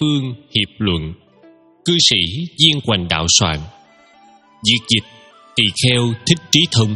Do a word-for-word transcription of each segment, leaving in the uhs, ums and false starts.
phương hiệp luận. Cư sĩ Viên Hoành đạo soạn. Việt dịch Tỳ Kheo Thích Trí Thông.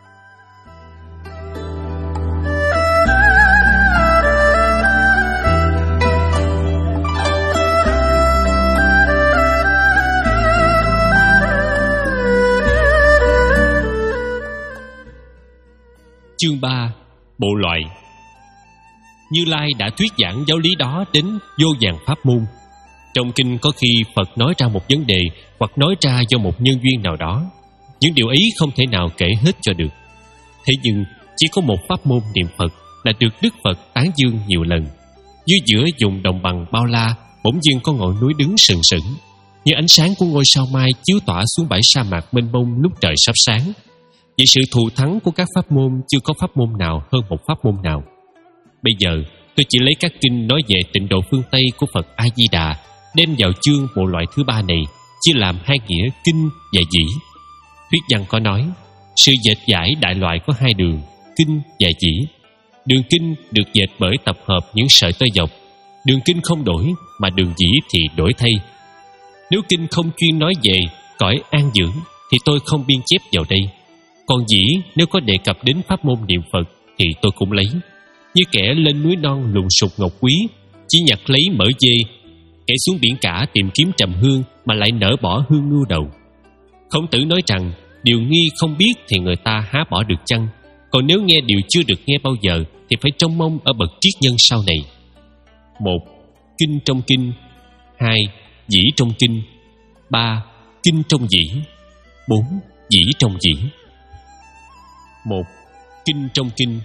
Chương ba. Bộ loại. Như Lai đã thuyết giảng giáo lý đó đến vô vàn pháp môn. Trong kinh có khi Phật nói ra một vấn đề hoặc nói ra do một nhân duyên nào đó. Những điều ấy không thể nào kể hết cho được. Thế nhưng chỉ có một pháp môn niệm Phật là được Đức Phật tán dương nhiều lần. Dưới giữa vùng đồng bằng bao la, bỗng dưng có ngọn núi đứng sừng sững, như ánh sáng của ngôi sao mai chiếu tỏa xuống bãi sa mạc mênh mông lúc trời sắp sáng. Vì sự thù thắng của các pháp môn, chưa có pháp môn nào hơn một pháp môn nào. Bây giờ tôi chỉ lấy các kinh nói về tịnh độ phương Tây của Phật A Di Đà đem vào chương bộ loại thứ ba này, chia làm hai nghĩa kinh và dĩ. Thuyết văn có nói sự dệt giải đại loại có hai đường, kinh và dĩ. Đường kinh được dệt bởi tập hợp những sợi tơ dọc. Đường kinh không đổi, mà đường dĩ thì đổi thay. Nếu kinh không chuyên nói về cõi an dưỡng thì tôi không biên chép vào đây. Còn dĩ nếu có đề cập đến pháp môn niệm Phật thì tôi cũng lấy. Như kẻ lên núi non lùng sục ngọc quý, chỉ nhặt lấy mỡ dê, kẻ xuống biển cả tìm kiếm trầm hương mà lại nỡ bỏ hương ngưu đầu. Khổng Tử nói rằng điều nghi không biết thì người ta há bỏ được chăng? Còn nếu nghe điều chưa được nghe bao giờ thì phải trông mong ở bậc triết nhân sau này. Một. Kinh trong kinh. Hai. Dĩ trong kinh. Ba. Kinh trong dĩ. Bốn. Dĩ trong dĩ. Một. Kinh trong kinh.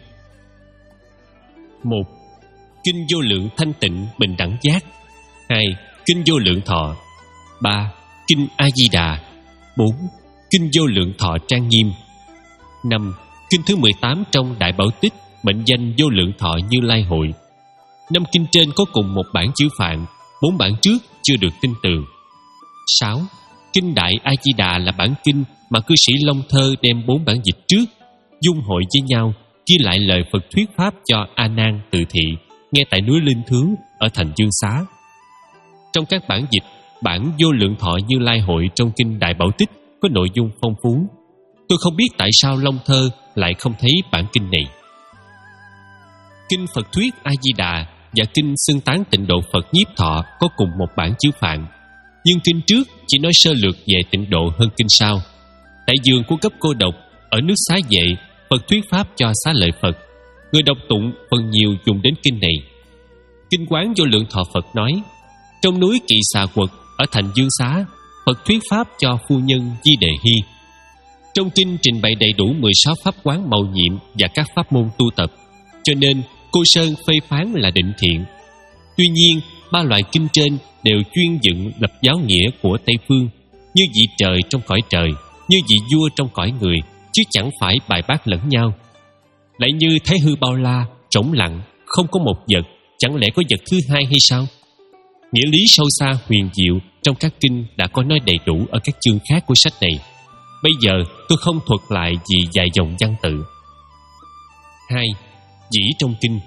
Một. Kinh vô lượng thanh tịnh bình đẳng giác. Hai. Kinh vô lượng thọ. Ba. Kinh A Di Đà. Bốn. Kinh vô lượng thọ trang nghiêm. Năm. Kinh thứ mười tám trong Đại Bảo Tích mệnh danh vô lượng thọ Như Lai hội. Năm kinh trên có cùng một bản chữ Phạn, bốn bản trước chưa được tin tường. Sáu. Kinh Đại A Di Đà là bản kinh mà cư sĩ Long Thơ đem bốn bản dịch trước dung hội với nhau, ghi lại lời Phật thuyết pháp cho A Nan Từ Thị nghe tại núi Linh Thướng ở thành Dương Xá. Trong các bản dịch, bản vô lượng thọ Như Lai hội trong kinh Đại Bảo Tích có nội dung phong phú. Tôi không biết tại sao Long Thơ lại không thấy bản kinh này. Kinh Phật thuyết A Di Đà và kinh xưng tán tịnh độ Phật Nhiếp Thọ có cùng một bản chữ Phạn, nhưng kinh trước chỉ nói sơ lược về tịnh độ hơn kinh sau. Tại giường của cấp cô độc ở nước Xá Vệ, Phật thuyết pháp cho xá lợi Phật. Người đọc tụng phần nhiều dùng đến kinh này. Kinh Quán Vô Lượng Thọ Phật nói, trong núi Kỵ Xà Quật ở thành Dương Xá, Phật thuyết pháp cho phu nhân Di Đề Hy. Trong kinh trình bày đầy đủ mười sáu pháp quán mầu nhiệm và các pháp môn tu tập, cho nên Cô Sơn phê phán là định thiện. Tuy nhiên, ba loại kinh trên đều chuyên dựng lập giáo nghĩa của Tây Phương, như vị trời trong cõi trời, như vị vua trong cõi người, chứ chẳng phải bài bác lẫn nhau. Lại như Thái Hư bao la, trống lặng, không có một vật, chẳng lẽ có vật thứ hai hay sao? Nghĩa lý sâu xa huyền diệu trong các kinh đã có nói đầy đủ ở các chương khác của sách này. Bây giờ tôi không thuật lại vì vài dòng văn tự. Hai. Dĩ trong kinh.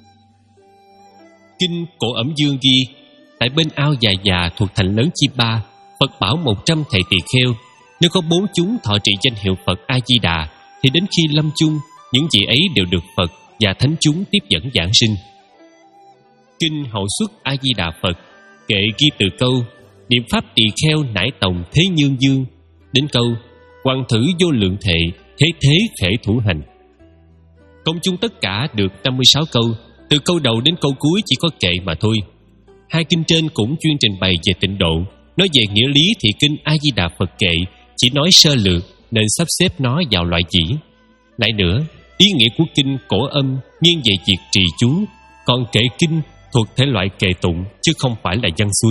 Kinh Cổ Ẩm Dương ghi, tại bên ao Già Già thuộc thành lớn Chi Ba, Phật bảo một trăm thầy tỳ kheo, nếu có bốn chúng thọ trì danh hiệu Phật A Di Đà, thì đến khi lâm chung, những vị ấy đều được Phật và thánh chúng tiếp dẫn giảng sinh. Kinh Hậu Xuất A Di Đà Phật kệ ghi từ câu niệm pháp tỳ kheo nải tòng thế nhương dương đến câu hoàng thử vô lượng thệ thế thế khể thủ hành. Công chung tất cả được năm mươi sáu câu, từ câu đầu đến câu cuối chỉ có kệ mà thôi. Hai kinh trên cũng chuyên trình bày về tịnh độ. Nói về nghĩa lý thì kinh A Di Đà Phật kệ chỉ nói sơ lược nên sắp xếp nó vào loại dĩ. Lại nữa, ý nghĩa của kinh Cổ Âm nghiêng về việc trì chú, còn kệ kinh thuộc thể loại kệ tụng chứ không phải là văn xuôi.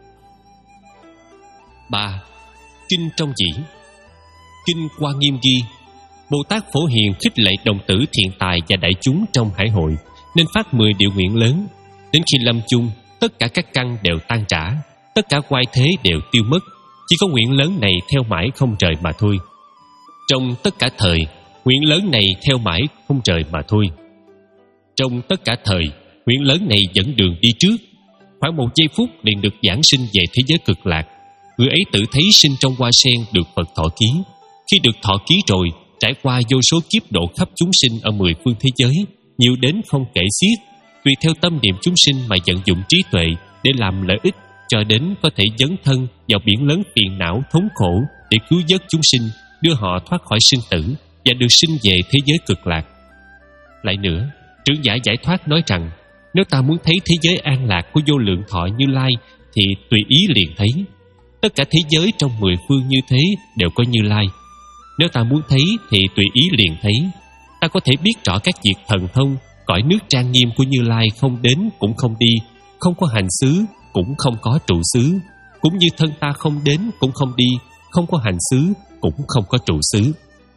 Ba. Kinh trong dĩ. Kinh Hoa Nghiêm ghi, Bồ Tát Phổ Hiền khích lệ đồng tử thiện tài và đại chúng trong hải hội, nên phát mười điều nguyện lớn. Đến khi lâm chung, tất cả các căn đều tan rã, tất cả quay thế đều tiêu mất, chỉ có nguyện lớn này theo mãi không rời mà thôi. Trong tất cả thời, nguyện lớn này theo mãi không rời mà thôi. Trong tất cả thời, nguyện lớn này dẫn đường đi trước. khoảng một giây phút liền được giảng sinh về thế giới cực lạc. Người ấy tự thấy sinh trong hoa sen được Phật thọ ký. Khi được thọ ký rồi, trải qua vô số kiếp độ khắp chúng sinh ở mười phương thế giới, nhiều đến không kể xiết, tùy theo tâm niệm chúng sinh mà vận dụng trí tuệ để làm lợi ích, cho đến có thể dấn thân vào biển lớn phiền não thống khổ để cứu vớt chúng sinh, đưa họ thoát khỏi sinh tử và được sinh về thế giới cực lạc. Lại nữa, trưởng giả giải thoát nói rằng, nếu ta muốn thấy thế giới an lạc của vô lượng thọ Như Lai thì tùy ý liền thấy. Tất cả thế giới trong mười phương như thế đều có Như Lai. Nếu ta muốn thấy thì tùy ý liền thấy. Ta có thể biết rõ các việc thần thông, cõi nước trang nghiêm của Như Lai không đến cũng không đi, không có hành xứ cũng không có trụ xứ, cũng như thân ta không đến cũng không đi, không có hành xứ cũng không có trụ xứ.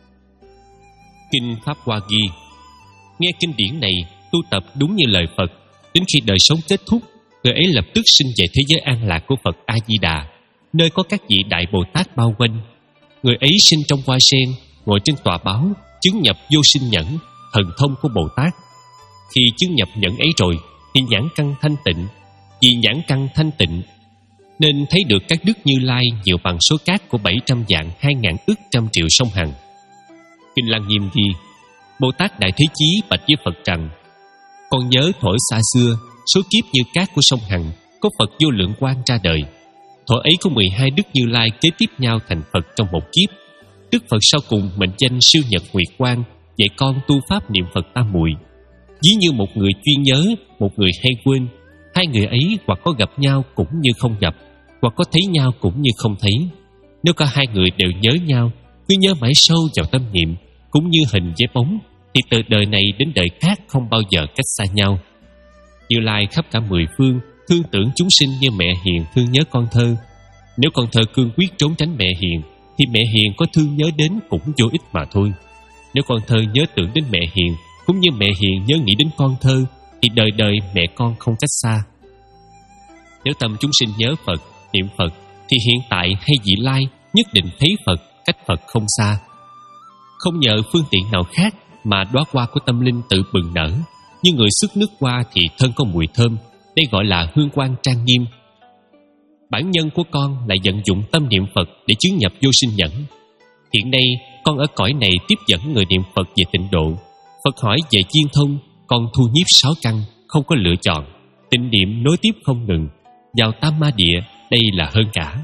Kinh Pháp Hoa ghi: nghe kinh điển này tu tập đúng như lời Phật, đến khi đời sống kết thúc, người ấy lập tức sinh về thế giới an lạc của Phật A Di Đà, nơi có các vị đại Bồ Tát bao quanh. Người ấy sinh trong hoa sen, ngồi trên tòa báo, chứng nhập vô sinh nhẫn, thần thông của Bồ Tát. Khi chứng nhập nhẫn ấy rồi thì nhãn căn thanh tịnh. Vì nhãn căn thanh tịnh nên thấy được các đức Như Lai nhiều bằng số cát của bảy trăm vạn hai ngàn ức trăm triệu sông Hằng. Kinh Lăng Nghiêm ghi: Bồ Tát Đại Thế Chí bạch với Phật rằng, con nhớ thuở xa xưa, số kiếp như cát của sông Hằng, có Phật Vô Lượng Quang ra đời. Thuở ấy có mười hai đức Như Lai kế tiếp nhau thành Phật trong một kiếp. Đức Phật sau cùng mệnh danh siêu nhật nguyệt quang, dạy con tu pháp niệm Phật tam muội. Ví như một người chuyên nhớ, một người hay quên. Hai người ấy hoặc có gặp nhau cũng như không gặp, hoặc có thấy nhau cũng như không thấy. Nếu cả hai người đều nhớ nhau, cứ nhớ mãi sâu vào tâm niệm, cũng như hình với bóng, thì từ đời này đến đời khác không bao giờ cách xa nhau. Như Lai khắp cả mười phương thương tưởng chúng sinh như mẹ hiền thương nhớ con thơ. Nếu con thơ cương quyết trốn tránh mẹ hiền, thì mẹ hiền có thương nhớ đến cũng vô ích mà thôi. Nếu con thơ nhớ tưởng đến mẹ hiền, cũng như mẹ hiền nhớ nghĩ đến con thơ, thì đời đời mẹ con không cách xa. Nếu tâm chúng sinh nhớ Phật, niệm Phật, thì hiện tại hay vị lai nhất định thấy Phật, cách Phật không xa. Không nhờ phương tiện nào khác mà đóa hoa của tâm linh tự bừng nở. Như người xức nước hoa thì thân có mùi thơm, đây gọi là hương quang trang nghiêm. Bản nhân của con lại vận dụng tâm niệm Phật để chứng nhập vô sinh nhẫn. Hiện nay con ở cõi này tiếp dẫn người niệm Phật về tịnh độ. Phật hỏi về chiên thông, con thu nhiếp sáu căn, không có lựa chọn, tịnh niệm nối tiếp không ngừng. Vào tam ma địa, đây là hơn cả.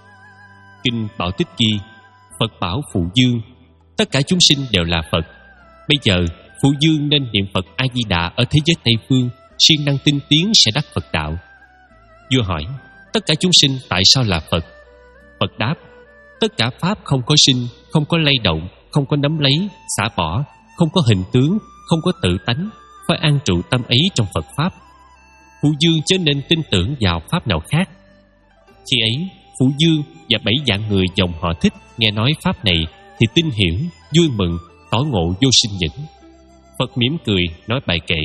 Kinh Bảo Tích ghi: Phật bảo Phụ Dương, tất cả chúng sinh đều là Phật. Bây giờ Phụ Dương nên niệm Phật A Di Đà ở thế giới Tây phương, siêng năng tinh tiến sẽ đắc Phật đạo. Vua hỏi: tất cả chúng sinh tại sao là Phật? Phật đáp: tất cả pháp không có sinh, không có lay động, không có nắm lấy, xả bỏ, không có hình tướng, không có tự tánh, phải an trụ tâm ấy trong Phật pháp. Phụ Dương chớ nên tin tưởng vào pháp nào khác. Khi ấy Phụ Dương và bảy vạn người dòng họ Thích nghe nói pháp này thì tin hiểu, vui mừng, tỏ ngộ vô sinh nhẫn. Phật mỉm cười nói bài kệ: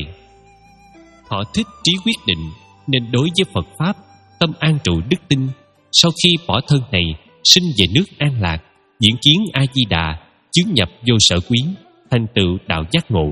họ Thích trí quyết định, nên đối với Phật pháp tâm an trụ đức tin. Sau khi bỏ thân này, sinh về nước an lạc, diễn kiến A Di Đà, chứng nhập vô sở quý, thành tựu đạo giác ngộ.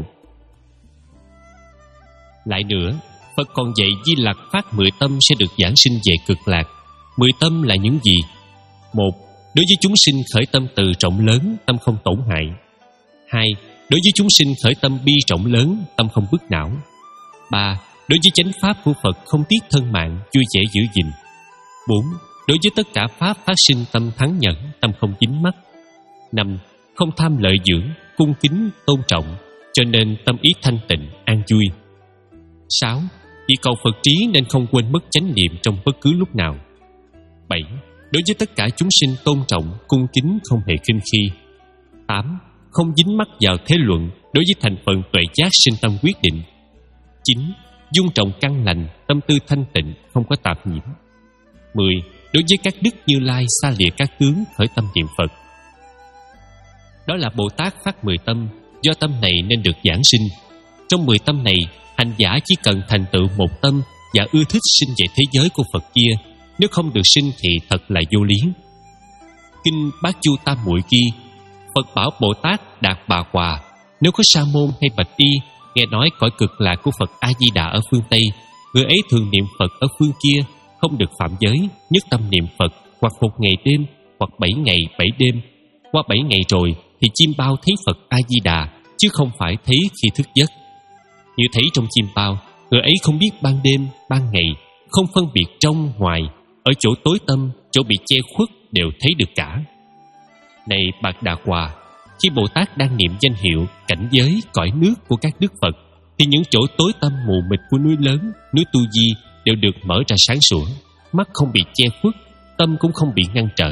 Lại nữa, Phật còn dạy Di Lặc phát mười tâm sẽ được giảng sinh về cực lạc. Mười tâm là những gì? Một, đối với chúng sinh khởi tâm từ rộng lớn, tâm không tổn hại. Hai, đối với chúng sinh khởi tâm bi rộng lớn, tâm không bức não. Ba, đối với chánh pháp của Phật không tiếc thân mạng, vui vẻ giữ gìn. Bốn, đối với tất cả pháp phát sinh tâm thắng nhẫn, tâm không dính mắc. Năm, không tham lợi dưỡng, cung kính, tôn trọng, cho nên tâm ý thanh tịnh, an vui. Sáu, vì cầu Phật trí nên không quên mất chánh niệm trong bất cứ lúc nào. Bảy, đối với tất cả chúng sinh tôn trọng, cung kính, không hề khinh khi. Tám, không dính mắc vào thế luận, đối với thành phần tuệ giác sinh tâm quyết định. Chín, dung trọng căn lành, tâm tư thanh tịnh, không có tạp nhiễm. Mười, đối với các đức Như Lai xa lìa các tướng, khởi tâm niệm Phật. Đó là Bồ Tát phát mười tâm, do tâm này nên được giảng sinh. Trong mười tâm này, hành giả chỉ cần thành tựu một tâm và ưa thích sinh về thế giới của Phật kia, nếu không được sinh thì thật là vô lý. Kinh Bát Chu Tam Muội ghi: Phật bảo Bồ Tát Đạt Bà Hòa, nếu có sa môn hay bạch y nghe nói cõi cực lạc của Phật A Di Đà ở phương Tây, người ấy thường niệm Phật ở phương kia, không được phạm giới, nhất tâm niệm Phật, hoặc một ngày đêm, hoặc bảy ngày bảy đêm. Qua bảy ngày rồi thì chim bao thấy Phật A-di-đà, chứ không phải thấy khi thức giấc. Như thấy trong chim bao, người ấy không biết ban đêm, ban ngày, không phân biệt trong, ngoài, ở chỗ tối tăm, chỗ bị che khuất đều thấy được cả. Này Bạc Đà Hòa, khi Bồ Tát đang niệm danh hiệu, cảnh giới, cõi nước của các đức Phật, thì những chỗ tối tăm mù mịt của núi lớn, núi Tu Di đều được mở ra sáng sủa, mắt không bị che khuất, tâm cũng không bị ngăn trở.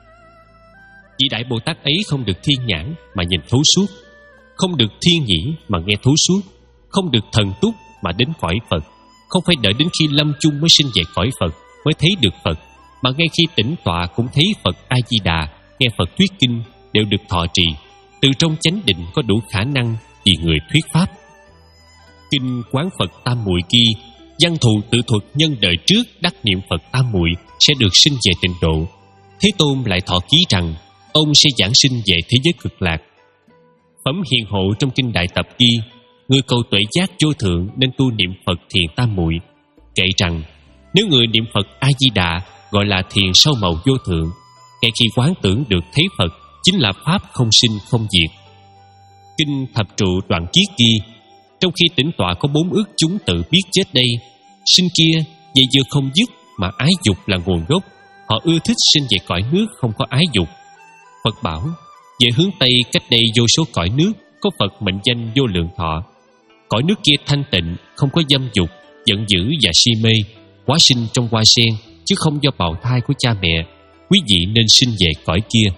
Vị Đại Bồ Tát ấy không được thiên nhãn mà nhìn thấu suốt, không được thiên nhĩ mà nghe thấu suốt, không được thần túc mà đến cõi Phật, không phải đợi đến khi lâm chung mới sinh về cõi Phật mới thấy được Phật, mà ngay khi tĩnh tọa cũng thấy Phật A-di-đà, nghe Phật thuyết kinh đều được thọ trì. Từ trong chánh định có đủ khả năng vì người thuyết pháp. Kinh Quán Phật Tam Muội ghi, văn thù tự thuật nhân đời trước đắc niệm Phật Tam Muội sẽ được sinh về tịnh độ. Thế Tôn lại thọ ký rằng ông sẽ giảng sinh về thế giới cực lạc. Phẩm Hiền Hộ trong kinh Đại Tập ghi, người cầu tuệ giác vô thượng nên tu niệm Phật thiền Tam Muội, kể rằng nếu người niệm Phật A-di-đà gọi là thiền sâu màu vô thượng, ngay khi quán tưởng được thấy Phật chính là pháp không sinh không diệt. Kinh Thập Trụ Đoạn Kiết ghi, trong khi tĩnh tọa có bốn ước chúng tự biết chết đây, sinh kia, vậy vừa không dứt mà ái dục là nguồn gốc, họ ưa thích sinh về cõi nước không có ái dục. Phật bảo, về hướng Tây cách đây vô số cõi nước có Phật mệnh danh vô lượng thọ. Cõi nước kia thanh tịnh, không có dâm dục, giận dữ và si mê, hóa sinh trong hoa sen, chứ không do bào thai của cha mẹ. Quý vị nên sinh về cõi kia.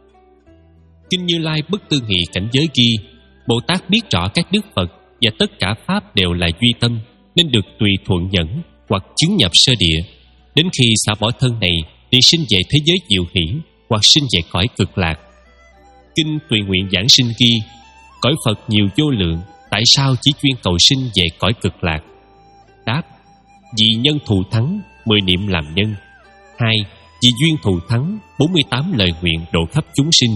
Kinh Như Lai Bất Tư Nghị Cảnh Giới ghi, Bồ Tát biết rõ các đức Phật và tất cả pháp đều là duy tâm, nên được tùy thuận nhẫn hoặc chứng nhập sơ địa. Đến khi xả bỏ thân này thì sinh về thế giới diệu hỷ hoặc sinh về cõi cực lạc. Kinh Tùy Nguyện Giảng Sinh ghi, cõi Phật nhiều vô lượng, tại sao chỉ chuyên cầu sinh về cõi cực lạc? Đáp, vì nhân thù thắng, mười niệm làm nhân. Hai, vì duyên thù thắng, bốn mươi tám lời nguyện độ khắp chúng sinh.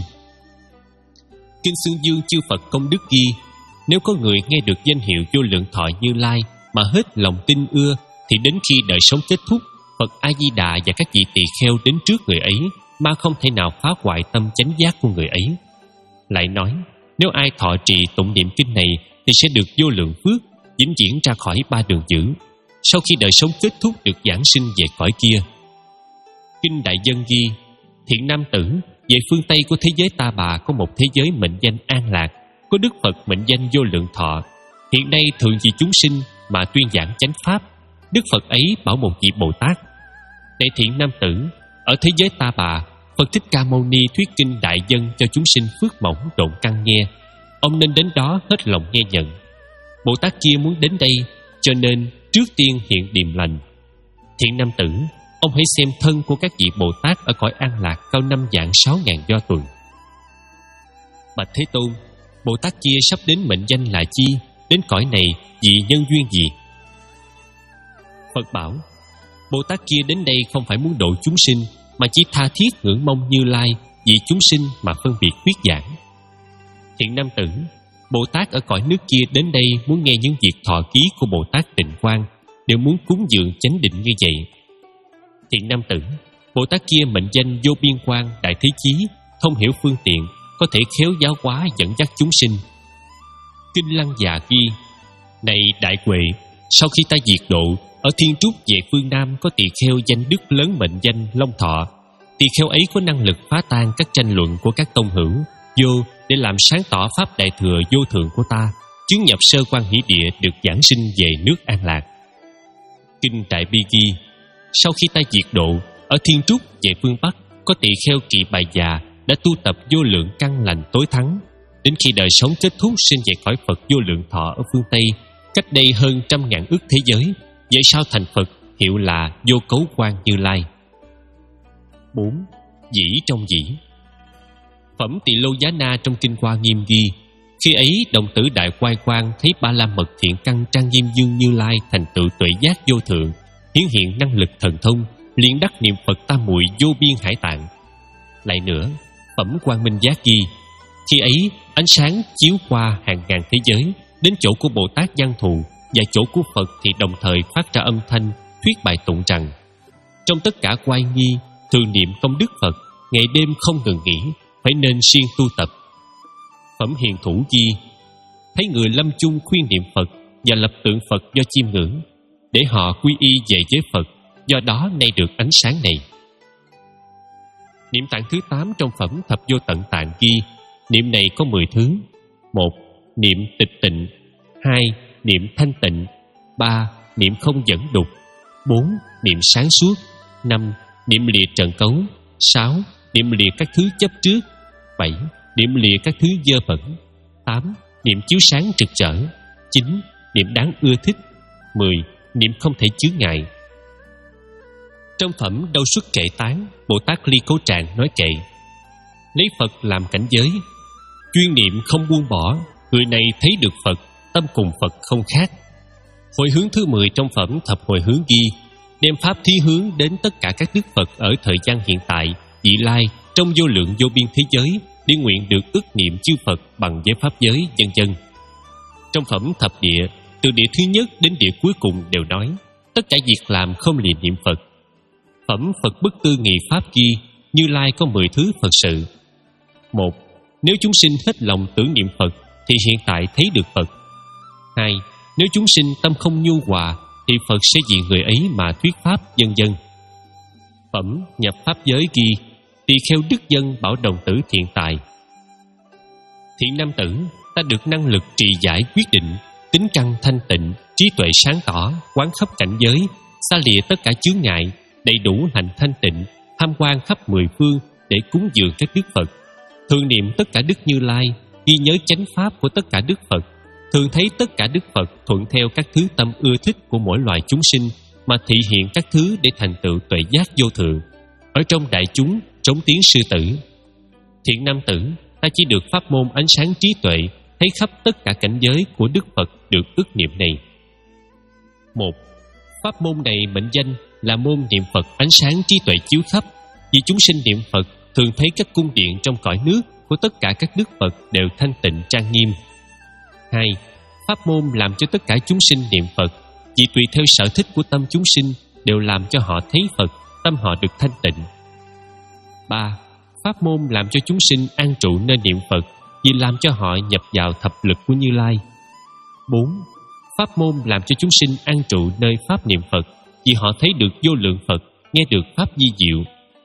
Kinh Xương Dương Chư Phật Công Đức ghi, nếu có người nghe được danh hiệu vô lượng thọ Như Lai mà hết lòng tin ưa, thì đến khi đời sống kết thúc, Phật A-di-đà và các vị tỳ kheo đến trước người ấy mà không thể nào phá hoại tâm chánh giác của người ấy. Lại nói, nếu ai thọ trì tụng niệm kinh này thì sẽ được vô lượng phước, vĩnh viễn ra khỏi ba đường dữ, sau khi đời sống kết thúc được giảng sinh về cõi kia. Kinh Đại Dân ghi, thiện nam tử, về phương Tây của thế giới Ta Bà có một thế giới mệnh danh an lạc, có Đức Phật mệnh danh vô lượng thọ. Hiện nay thường vì chúng sinh mà tuyên giảng chánh pháp. Đức Phật ấy bảo một vị Bồ Tát, này thiện nam tử, ở thế giới Ta Bà, Phật Thích Ca Mâu Ni thuyết kinh đại dân cho chúng sinh phước mỏng độn căn nghe. Ông nên đến đó hết lòng nghe nhận. Bồ Tát kia muốn đến đây, cho nên trước tiên hiện điềm lành. Thiện nam tử, ông hãy xem thân của các vị Bồ Tát ở cõi an lạc cao năm vạn sáu ngàn do tuần. Bạch Thế Tôn, Bồ Tát kia sắp đến mệnh danh là chi? Đến cõi này vì nhân duyên gì? Phật bảo, Bồ Tát kia đến đây không phải muốn độ chúng sinh, mà chỉ tha thiết ngưỡng mong Như Lai vì chúng sinh mà phân biệt thuyết giảng. Thiện nam tử, Bồ Tát ở cõi nước kia đến đây muốn nghe những việc thọ ký của Bồ Tát Tịnh Quang, đều muốn cúng dường chánh định như vậy. Thiện nam tử, Bồ Tát kia mệnh danh vô biên quang đại thế chí, thông hiểu phương tiện, có thể khéo giáo hóa dẫn dắt chúng sinh. Kinh Lăng Già ghi, này đại huệ, sau khi ta diệt độ, ở Thiên Trúc về phương Nam có tỳ kheo danh đức lớn mệnh danh Long Thọ. Tỳ kheo ấy có năng lực phá tan các tranh luận của các tông hữu, vô để làm sáng tỏ pháp đại thừa vô thượng của ta, chứng nhập sơ quan hỷ địa được giảng sinh về nước an lạc. Kinh Đại Bi ghi, sau khi ta diệt độ, ở Thiên Trúc về phương Bắc có tỳ kheo Trị Bài Già đã tu tập vô lượng căn lành tối thắng, đến khi đời sống kết thúc sinh về cõi Phật vô lượng thọ ở phương Tây, cách đây hơn trăm ngàn ức thế giới. Vậy sao thành Phật, hiệu là Vô Cấu Quang Như Lai. Bốn. Dĩ trong dĩ. Phẩm Tỳ Lô Giá Na trong Kinh Hoa Nghiêm ghi, khi ấy đồng tử Đại Quai Quang thấy Ba La Mật thiện căn trang nghiêm dương Như Lai thành tựu tuệ giác vô thượng, hiển hiện năng lực thần thông, liền đắc niệm Phật Tam Muội vô biên hải tạng. Lại nữa, phẩm Quang Minh Giác ghi, khi ấy ánh sáng chiếu qua hàng ngàn thế giới đến chỗ của Bồ Tát Văn Thù, và chỗ của Phật thì đồng thời phát ra âm thanh thuyết bài tụng rằng: trong tất cả oai nghi, thường niệm công đức Phật, ngày đêm không ngừng nghỉ, phải nên siêng tu tập. Phẩm Hiền Thủ ghi: thấy người lâm chung khuyên niệm Phật và lập tượng Phật do chiêm ngưỡng, để họ quy y về với Phật, do đó nay được ánh sáng này. Niệm tạng thứ tám trong phẩm Thập Vô Tận Tạng ghi: niệm này có mười thứ. Một. Niệm tịch tịnh. Hai. Niệm thanh tịnh. Ba. Niệm không dẫn đục. Bốn. Niệm sáng suốt. Năm. Niệm lìa trần cấu. Sáu. Niệm lìa các thứ chấp trước. Bảy. Niệm lìa các thứ dơ bẩn. Tám. Niệm chiếu sáng trực trở. Chín. Niệm đáng ưa thích. Mười. Niệm không thể chướng ngại. Trong phẩm Đâu Xuất Kệ Tán, Bồ Tát Ly Cố Tràng nói kệ: lấy Phật làm cảnh giới, chuyên niệm không buông bỏ, người này thấy được Phật, tâm cùng Phật không khác. Hồi hướng thứ mười trong phẩm Thập Hồi Hướng ghi: đem pháp thí hướng đến tất cả các đức Phật ở thời gian hiện tại, vị lai, trong vô lượng vô biên thế giới, để nguyện được ức niệm chư Phật bằng giới pháp giới, vân vân. Trong phẩm Thập Địa, từ địa thứ nhất đến địa cuối cùng đều nói tất cả việc làm không lìa niệm Phật. Phẩm Phật Bất Tư Nghị Pháp ghi: Như Lai có mười thứ Phật sự. Một. Nếu chúng sinh hết lòng tưởng niệm Phật thì hiện tại thấy được Phật. Hai. Nếu chúng sinh tâm không nhu hòa thì Phật sẽ vì người ấy mà thuyết pháp, vân vân. Phẩm Nhập Pháp Giới ghi: tỳ kheo đức dân bảo đồng tử thiện tài. Thiện nam tử, ta được năng lực trì giải quyết định, tính căn thanh tịnh, trí tuệ sáng tỏ, quán khắp cảnh giới, xa lìa tất cả chướng ngại, đầy đủ hành thanh tịnh, tham quan khắp mười phương để cúng dường các đức Phật, thường niệm tất cả đức Như Lai, ghi nhớ chánh pháp của tất cả đức Phật, thường thấy tất cả đức Phật thuận theo các thứ tâm ưa thích của mỗi loài chúng sinh mà thị hiện các thứ để thành tựu tuệ giác vô thượng. Ở trong đại chúng trống tiếng sư tử. Thiện nam tử, ta chỉ được pháp môn ánh sáng trí tuệ, thấy khắp tất cả cảnh giới của đức Phật được ức niệm này. Một. Pháp môn này mệnh danh là môn niệm Phật ánh sáng trí tuệ chiếu khắp, vì chúng sinh niệm Phật thường thấy các cung điện trong cõi nước của tất cả các đức Phật đều thanh tịnh trang nghiêm. Hai. Pháp môn làm cho tất cả chúng sinh niệm Phật, vì tùy theo sở thích của tâm chúng sinh đều làm cho họ thấy Phật, tâm họ được thanh tịnh. Ba. Pháp môn làm cho chúng sinh an trụ nơi niệm Phật, vì làm cho họ nhập vào thập lực của Như Lai. Bốn. Pháp môn làm cho chúng sinh an trụ nơi pháp niệm Phật, vì họ thấy được vô lượng Phật, nghe được pháp di diệu.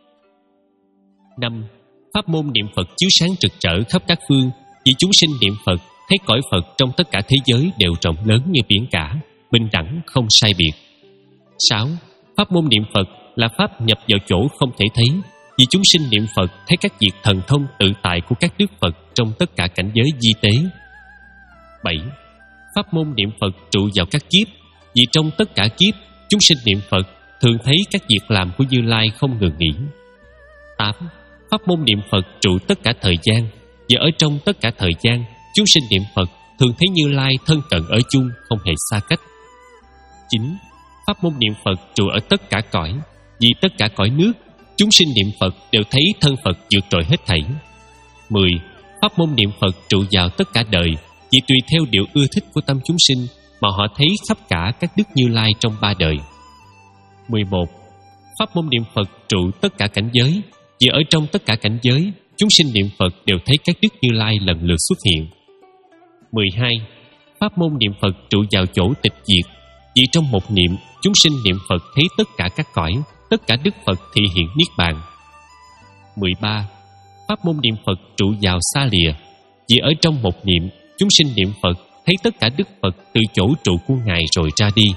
Năm. Pháp môn niệm Phật chiếu sáng trực trở khắp các phương, vì chúng sinh niệm Phật thấy cõi Phật trong tất cả thế giới đều rộng lớn như biển cả, bình đẳng không sai biệt. Sáu. Pháp môn niệm Phật là pháp nhập vào chỗ không thể thấy, vì chúng sinh niệm Phật thấy các việc thần thông tự tại của các đức Phật trong tất cả cảnh giới di tế. Bảy. Pháp môn niệm Phật trụ vào các kiếp, vì trong tất cả kiếp chúng sinh niệm Phật thường thấy các việc làm của Như Lai không ngừng nghỉ. Tám. Pháp môn niệm Phật trụ tất cả thời gian, vì ở trong tất cả thời gian chúng sinh niệm Phật thường thấy Như Lai thân cận ở chung, không hề xa cách. Chín. Pháp môn niệm Phật trụ ở tất cả cõi, vì tất cả cõi nước chúng sinh niệm Phật đều thấy thân Phật vượt trội hết thảy. Mười. Pháp môn niệm Phật trụ vào tất cả đời, vì tùy theo điều ưa thích của tâm chúng sinh mà họ thấy khắp cả các đức Như Lai trong ba đời. Mười một. Pháp môn niệm Phật trụ tất cả cảnh giới, vì ở trong tất cả cảnh giới chúng sinh niệm Phật đều thấy các đức Như Lai lần lượt xuất hiện. Mười hai. Pháp môn niệm Phật trụ vào chỗ tịch diệt, vì trong một niệm chúng sinh niệm Phật thấy tất cả các cõi, tất cả đức Phật thị hiện niết bàn. Mười ba. Pháp môn niệm Phật trụ vào xa lìa, vì ở trong một niệm chúng sinh niệm Phật thấy tất cả đức Phật từ chỗ trụ của Ngài rồi ra đi.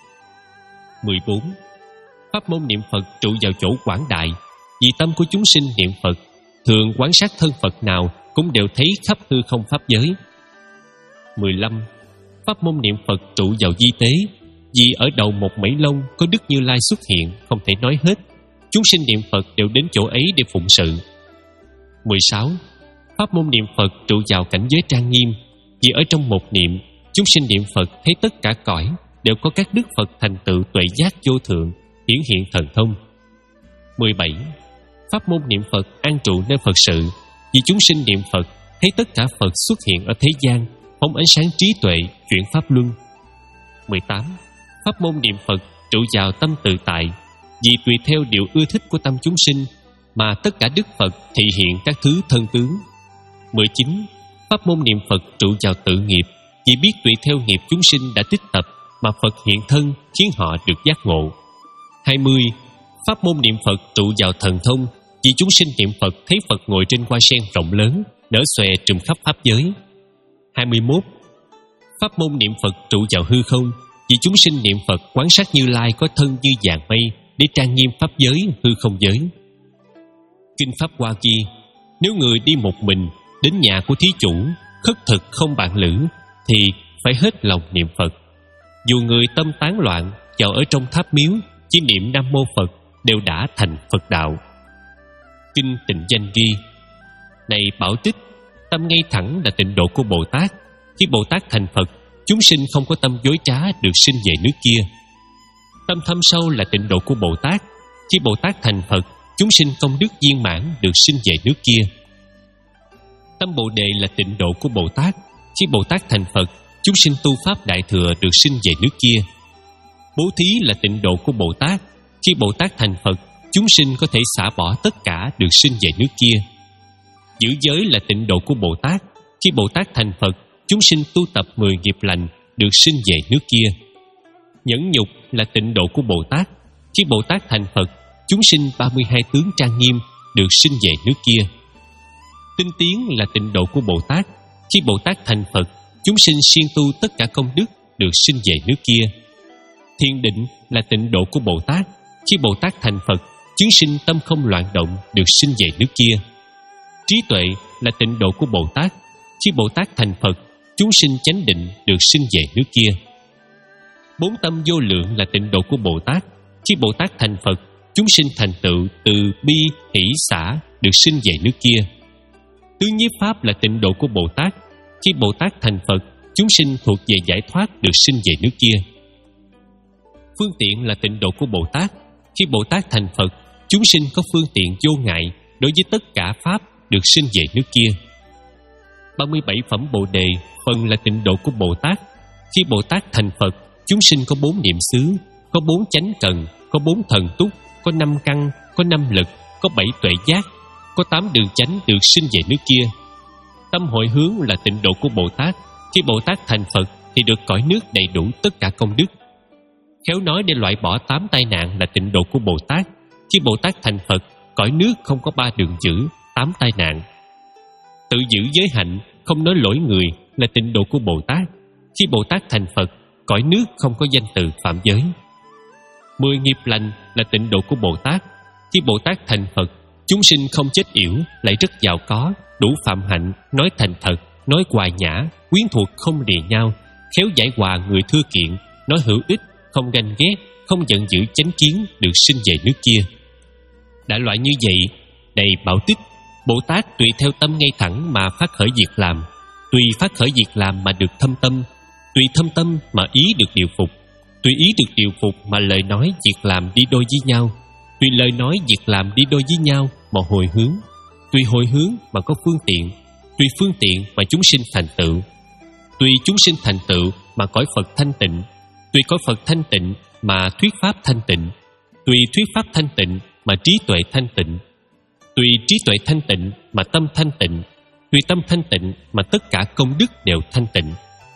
Mười bốn. Pháp môn niệm Phật trụ vào chỗ quảng đại, vì tâm của chúng sinh niệm Phật thường quán sát thân Phật nào cũng đều thấy khắp hư không pháp giới. Mười lăm. Pháp môn niệm Phật trụ vào di tế, vì ở đầu một mẩy lông có đức Như Lai xuất hiện, không thể nói hết. Chúng sinh niệm Phật đều đến chỗ ấy để phụng sự. Mười sáu. Pháp môn niệm Phật trụ vào cảnh giới trang nghiêm, vì ở trong một niệm chúng sinh niệm Phật thấy tất cả cõi đều có các đức Phật thành tựu tuệ giác vô thượng, hiển hiện thần thông. Mười bảy. Pháp môn niệm Phật an trụ nơi Phật sự, vì chúng sinh niệm Phật thấy tất cả Phật xuất hiện ở thế gian, phóng ánh sáng trí tuệ, chuyển pháp luân. mười tám. Pháp môn niệm Phật trụ vào tâm tự tại, vì tùy theo điều ưa thích của tâm chúng sinh mà tất cả Đức Phật thị hiện các thứ thân tướng. Mười chín. Pháp môn niệm Phật trụ vào tự nghiệp, vì biết tùy theo nghiệp chúng sinh đã tích tập mà Phật hiện thân khiến họ được giác ngộ. Hai mươi. Pháp môn niệm Phật trụ vào thần thông, vì chúng sinh niệm Phật thấy Phật ngồi trên hoa sen rộng lớn, nở xòe trùm khắp pháp giới. Hai mươi mốt. Pháp môn niệm Phật trụ vào hư không, vì chúng sinh niệm Phật quán sát Như Lai có thân như vàng mây để trang nghiêm pháp giới hư không giới. Kinh Pháp Hoa ghi: nếu người đi một mình đến nhà của thí chủ, khất thực không bạn lữ, thì phải hết lòng niệm Phật. Dù người tâm tán loạn vào ở trong tháp miếu, chỉ niệm Nam Mô Phật đều đã thành Phật đạo. Kinh Tịnh Danh ghi: này Bảo Tích, tâm ngay thẳng là tịnh độ của Bồ Tát. Khi Bồ Tát thành Phật, chúng sinh không có tâm dối trá được sinh về nước kia. Tâm thâm sâu là tịnh độ của Bồ Tát. Khi Bồ Tát thành Phật, chúng sinh công đức viên mãn được sinh về nước kia. Tâm Bồ Đề là tịnh độ của Bồ Tát. Khi Bồ Tát thành Phật, chúng sinh tu pháp đại thừa được sinh về nước kia. Bố thí là tịnh độ của Bồ Tát. Khi Bồ Tát thành Phật, chúng sinh có thể xả bỏ tất cả được sinh về nước kia. Giữ giới là tịnh độ của Bồ Tát. Khi Bồ Tát thành Phật, chúng sinh tu tập mười nghiệp lành được sinh về nước kia. Nhẫn nhục là tịnh độ của Bồ Tát. Khi Bồ Tát thành Phật, chúng sinh ba mươi hai tướng trang nghiêm được sinh về nước kia. Tinh tiến là tịnh độ của Bồ Tát. Khi Bồ Tát thành Phật, chúng sinh siêng tu tất cả công đức được sinh về nước kia. Thiền định là tịnh độ của Bồ Tát. Khi Bồ Tát thành Phật, chúng sinh tâm không loạn động được sinh về nước kia. Trí tuệ là tịnh độ của Bồ Tát. Khi Bồ Tát thành Phật, chúng sinh chánh định được sinh về nước kia. Bốn tâm vô lượng là tịnh độ của Bồ Tát. Khi Bồ Tát thành Phật, chúng sinh thành tựu từ bi, hỷ, xả được sinh về nước kia. Tứ nhiếp pháp là tịnh độ của Bồ Tát. Khi Bồ Tát thành Phật, chúng sinh thuộc về giải thoát được sinh về nước kia. Phương tiện là tịnh độ của Bồ Tát. Khi Bồ Tát thành Phật, chúng sinh có phương tiện vô ngại đối với tất cả pháp được sinh về nước kia. ba mươi bảy phẩm Bồ Đề phần là tịnh độ của Bồ Tát. Khi Bồ Tát thành Phật, chúng sinh có bốn niệm xứ, có bốn chánh cần, có bốn thần túc, có năm căn, có năm lực, có bảy tuệ giác, có tám đường chánh được sinh về nước kia. Tâm hội hướng là tịnh độ của Bồ Tát. Khi Bồ Tát thành Phật thì được cõi nước đầy đủ tất cả công đức. Khéo nói để loại bỏ tám tai nạn là tịnh độ của Bồ Tát. Khi Bồ Tát thành Phật, cõi nước không có ba đường dữ, tám tai nạn. Tự giữ giới hạnh, không nói lỗi người là tịnh độ của Bồ Tát. Khi Bồ Tát thành Phật, cõi nước không có danh từ phạm giới. Mười nghiệp lành là tịnh độ của Bồ Tát. Khi Bồ Tát thành Phật, chúng sinh không chết yểu, lại rất giàu có, đủ phạm hạnh, nói thành thật, nói hòa nhã, quyến thuộc không lìa nhau, khéo giải hòa người thưa kiện, nói hữu ích, không ganh ghét, không giận dữ chánh kiến được sinh về nước kia. Đã loại như vậy, này Bảo Tích, Bồ Tát tùy theo tâm ngay thẳng mà phát khởi việc làm, tùy phát khởi việc làm mà được thâm tâm, tùy thâm tâm mà ý được điều phục, tùy ý được điều phục mà lời nói việc làm đi đôi với nhau, tùy lời nói việc làm đi đôi với nhau mà hồi hướng, tùy hồi hướng mà có phương tiện, tùy phương tiện mà chúng sinh thành tựu, tùy chúng sinh thành tựu mà cõi Phật thanh tịnh, tùy cõi Phật thanh tịnh mà thuyết pháp thanh tịnh, tùy thuyết pháp thanh tịnh mà trí tuệ thanh tịnh, tùy trí tuệ thanh tịnh mà tâm thanh tịnh, tùy tâm thanh tịnh mà tất cả công đức đều thanh tịnh.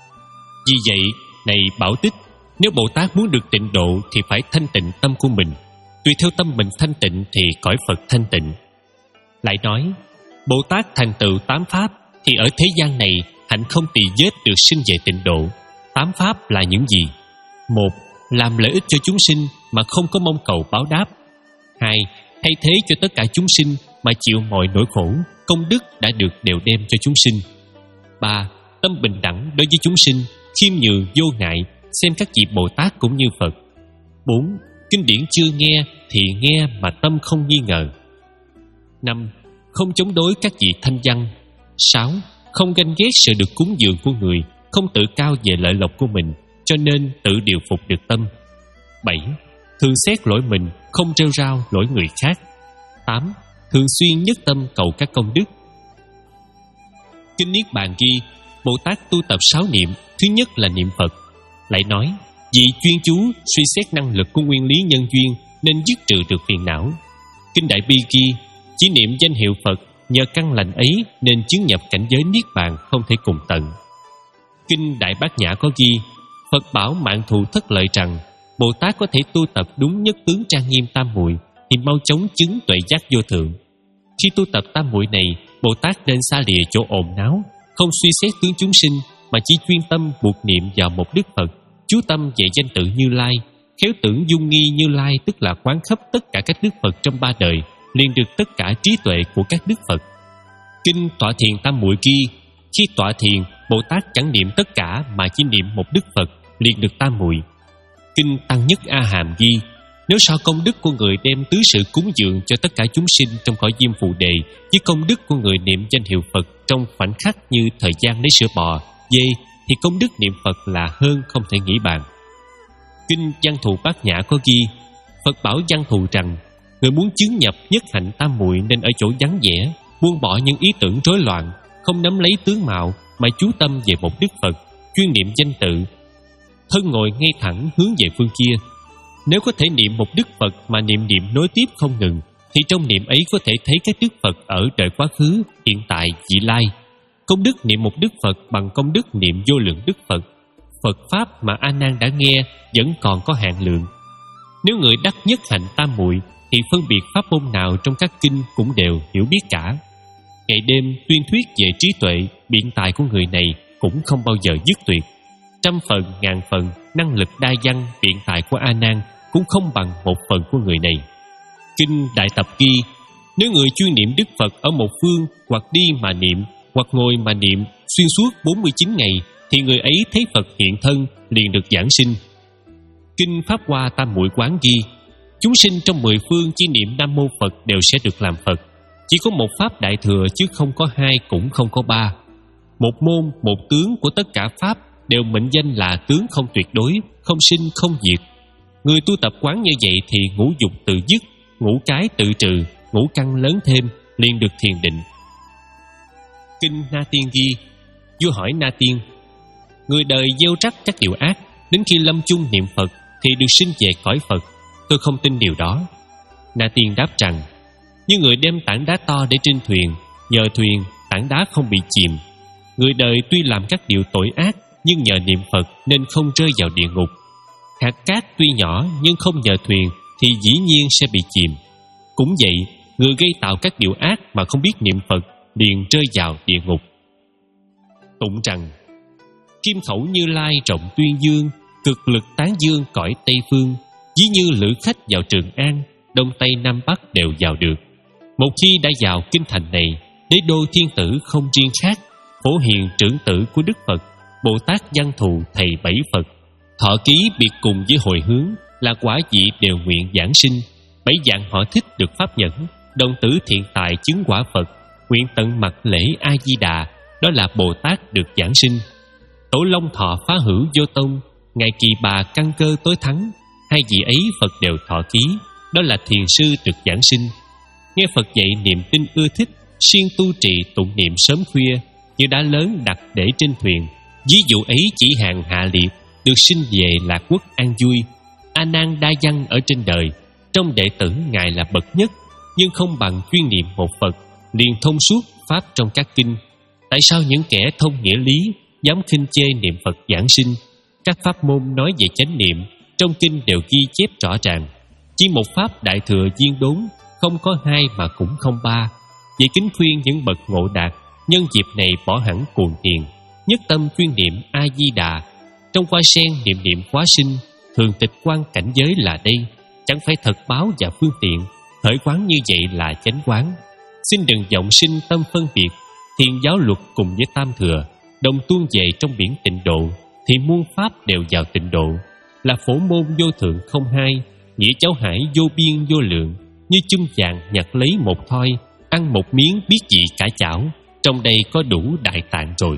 Vì vậy, này Bảo Tích, nếu Bồ Tát muốn được tịnh độ thì phải thanh tịnh tâm của mình. Tùy theo tâm mình thanh tịnh thì cõi Phật thanh tịnh. Lại nói, Bồ Tát thành tựu tám pháp thì ở thế gian này hạnh không tỳ vết được sinh về tịnh độ. Tám pháp là những gì? Một, làm lợi ích cho chúng sinh mà không có mong cầu báo đáp. Hai, thay thế cho tất cả chúng sinh mà chịu mọi nỗi khổ, công đức đã được đều đem cho chúng sinh. Ba, tâm bình đẳng đối với chúng sinh, khiêm nhường vô ngại, xem các vị Bồ Tát cũng như Phật. Bốn, kinh điển chưa nghe thì nghe mà tâm không nghi ngờ. Năm, không chống đối các vị thanh văn. Sáu, không ganh ghét sự được cúng dường của người, không tự cao về lợi lộc của mình, cho nên tự điều phục được tâm. Bảy, thường xét lỗi mình, không rêu rao lỗi người khác. Tám, thường xuyên nhất tâm cầu các công đức. Kinh Niết Bàn ghi, Bồ Tát tu tập sáu niệm, thứ nhất là niệm Phật. Lại nói, Vì chuyên chú suy xét năng lực của nguyên lý nhân duyên nên dứt trừ được phiền não. Kinh Đại Bi ghi chỉ niệm danh hiệu Phật, nhờ căn lành ấy nên chứng nhập cảnh giới niết bàn không thể cùng tận. Kinh Đại Bát Nhã có ghi Phật bảo Mạn Thù Thất Lợi rằng Bồ Tát có thể tu tập đúng nhất tướng trang nghiêm tam muội thì mau chóng chứng tuệ giác vô thượng. Khi tu tập tam muội này, Bồ Tát nên xa lìa chỗ ồn náo, không suy xét tướng chúng sinh mà chỉ chuyên tâm buộc niệm vào một Đức Phật, chú tâm về danh tự Như Lai, khéo tưởng dung nghi Như Lai, tức là quán khắp tất cả các Đức Phật trong ba đời, liền được tất cả trí tuệ của các Đức Phật. Kinh Tọa Thiền Tam Muội ghi khi tọa thiền, Bồ Tát chẳng niệm tất cả mà chỉ niệm một Đức Phật, liền được tam muội. Kinh Tăng Nhất A Hàm ghi nếu so công đức của người đem tứ sự cúng dường cho tất cả chúng sinh trong cõi Diêm Phù Đề với công đức của người niệm danh hiệu Phật trong khoảnh khắc như thời gian lấy sữa bò, dê, thì công đức niệm Phật là hơn không thể nghĩ bàn. Kinh Văn Thù Bát Nhã có ghi Phật bảo Văn Thù rằng người muốn chứng nhập nhất hạnh tam muội nên ở chỗ vắng vẻ, buông bỏ những ý tưởng rối loạn, không nắm lấy tướng mạo mà chú tâm về một Đức Phật, chuyên niệm danh tự, thân ngồi ngay thẳng hướng về phương kia. Nếu có thể niệm một Đức Phật mà niệm niệm nối tiếp không ngừng, thì trong niệm ấy có thể thấy các Đức Phật ở đời quá khứ, hiện tại, vị lai. Công đức niệm một Đức Phật bằng công đức niệm vô lượng Đức Phật. Phật Pháp mà A Nan đã nghe vẫn còn có hạn lượng. Nếu người đắc nhất hạnh tam muội thì phân biệt pháp môn nào trong các kinh cũng đều hiểu biết cả. Ngày đêm tuyên thuyết về trí tuệ, biện tài của người này cũng không bao giờ dứt tuyệt. Trăm phần, ngàn phần, năng lực đa văn, biện tài của A Nan cũng không bằng một phần của người này. Kinh Đại Tập ghi nếu người chuyên niệm Đức Phật ở một phương, hoặc đi mà niệm, hoặc ngồi mà niệm xuyên suốt bốn mươi chín ngày, thì người ấy thấy Phật hiện thân, liền được giảng sinh. Kinh Pháp Hoa Tam Muội Quán ghi chúng sinh trong mười phương chỉ niệm Nam Mô Phật đều sẽ được làm Phật. Chỉ có một Pháp Đại Thừa chứ không có hai cũng không có ba. Một môn, một tướng của tất cả Pháp đều mệnh danh là tướng không tuyệt đối, không sinh không diệt. Người tu tập quán như vậy thì ngũ dục tự dứt, ngũ cái tự trừ, ngũ căn lớn thêm, liền được thiền định. Kinh Na Tiên ghi vua hỏi Na Tiên người đời gieo rắc các điều ác, đến khi lâm chung niệm Phật thì được sinh về cõi Phật. Tôi không tin điều đó. Na Tiên đáp rằng như người đem tảng đá to để trên thuyền, nhờ thuyền tảng đá không bị chìm. Người đời tuy làm các điều tội ác, nhưng nhờ niệm Phật nên không rơi vào địa ngục. Hạt cát tuy nhỏ nhưng không nhờ thuyền thì dĩ nhiên sẽ bị chìm. Cũng vậy, người gây tạo các điều ác mà không biết niệm Phật liền rơi vào địa ngục. Tụng rằng kim khẩu Như Lai rộng tuyên dương, cực lực tán dương cõi Tây Phương. Ví như lữ khách vào Trường An, Đông Tây Nam Bắc đều vào được. Một khi đã vào kinh thành này, đế đô thiên tử không riêng khác, phổ hiền trưởng tử của Đức Phật, Bồ Tát Văn Thù thầy bảy Phật, thọ ký biệt cùng với hồi hướng, là quả vị đều nguyện giảng sinh. Bảy dạng họ thích được pháp nhẫn, đồng tử thiện tài chứng quả Phật, nguyện tận mặt lễ A Di Đà, đó là Bồ Tát được giảng sinh. Tổ Long Thọ phá hữu vô tông, ngài Kỳ Bà căn cơ tối thắng, hai vị ấy Phật đều thọ ký, đó là thiền sư được giảng sinh. Nghe Phật dạy niệm tin ưa thích, siêng tu trì tụng niệm sớm khuya, như đá lớn đặt để trên thuyền. Ví dụ ấy chỉ hàng hạ liệt, được sinh về lạc quốc an vui. A Nan đa văn ở trên đời, trong đệ tử ngài là bậc nhất, nhưng không bằng chuyên niệm một Phật, liền thông suốt pháp trong các kinh. Tại sao những kẻ thông nghĩa lý dám khinh chê niệm Phật giảng sinh? Các pháp môn nói về chánh niệm trong kinh đều ghi chép rõ ràng. Chỉ một pháp Đại Thừa viên đốn, không có hai mà cũng không ba. Vậy kính khuyên những bậc ngộ đạt, nhân dịp này bỏ hẳn cuồng tiền, nhất tâm chuyên niệm A Di Đà. Trong hoa sen niệm niệm hóa sinh, thường tịch quan cảnh giới là đây. Chẳng phải thật báo và phương tiện, khởi quán như vậy là chánh quán. Xin đừng vọng sinh tâm phân biệt, thiên giáo luật cùng với tam thừa đồng tuôn về trong biển tịnh độ, thì muôn pháp đều vào tịnh độ. Là phổ môn vô thượng không hai, nghĩa cháo hải vô biên vô lượng. Như chung vàng nhặt lấy một thoi, ăn một miếng biết vị cả chảo. Trong đây có đủ đại tạng rồi.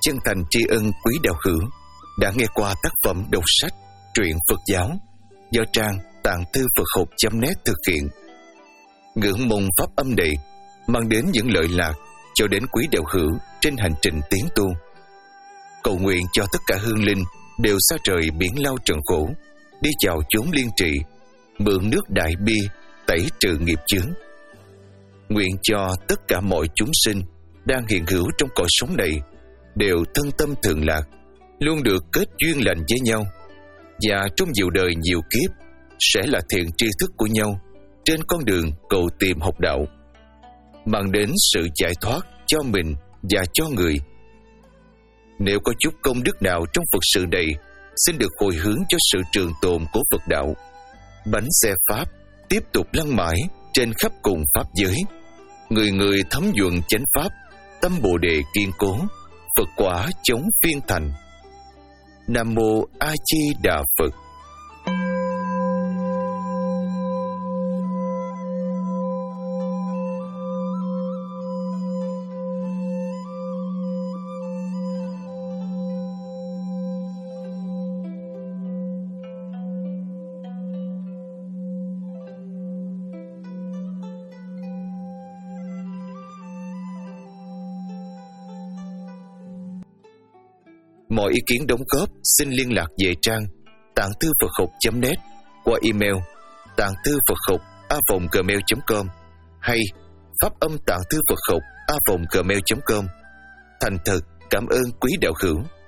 chân thành tri ân quý đạo hữu đã nghe qua tác phẩm đọc sách truyện Phật giáo do trang Tạng Thư Phật Học chấm net thực hiện. Ngưỡng mong pháp âm này mang đến những lợi lạc cho đến quý đạo hữu trên hành trình tiến tu. Cầu nguyện cho tất cả hương linh đều xa trời biển lao trần khổ, đi vào chốn liên trị, mượn nước đại bi tẩy trừ nghiệp chướng. Nguyện cho tất cả mọi chúng sinh đang hiện hữu trong cõi sống này đều thân tâm thường lạc, luôn được kết duyên lành với nhau, và trong nhiều đời nhiều kiếp sẽ là thiện tri thức của nhau trên con đường cầu tìm học đạo, mang đến sự giải thoát cho mình và cho người. Nếu có chút công đức nào trong Phật sự này, xin được hồi hướng cho sự trường tồn của Phật đạo. Bánh xe Pháp tiếp tục lăn mãi trên khắp cùng Pháp giới. Người người thấm nhuận chánh Pháp, tâm Bồ Đề kiên cố, Phật quả chống phiên thành. Nam Mô A Di Đà Phật. Mọi ý kiến đóng góp xin liên lạc về trang tạng thư phật học chấm net qua email tạng thư phật học a vòng gmail chấm com hay pháp âm tạng thư phật học a vòng gmail chấm com. Thành thật cảm ơn quý đạo hữu.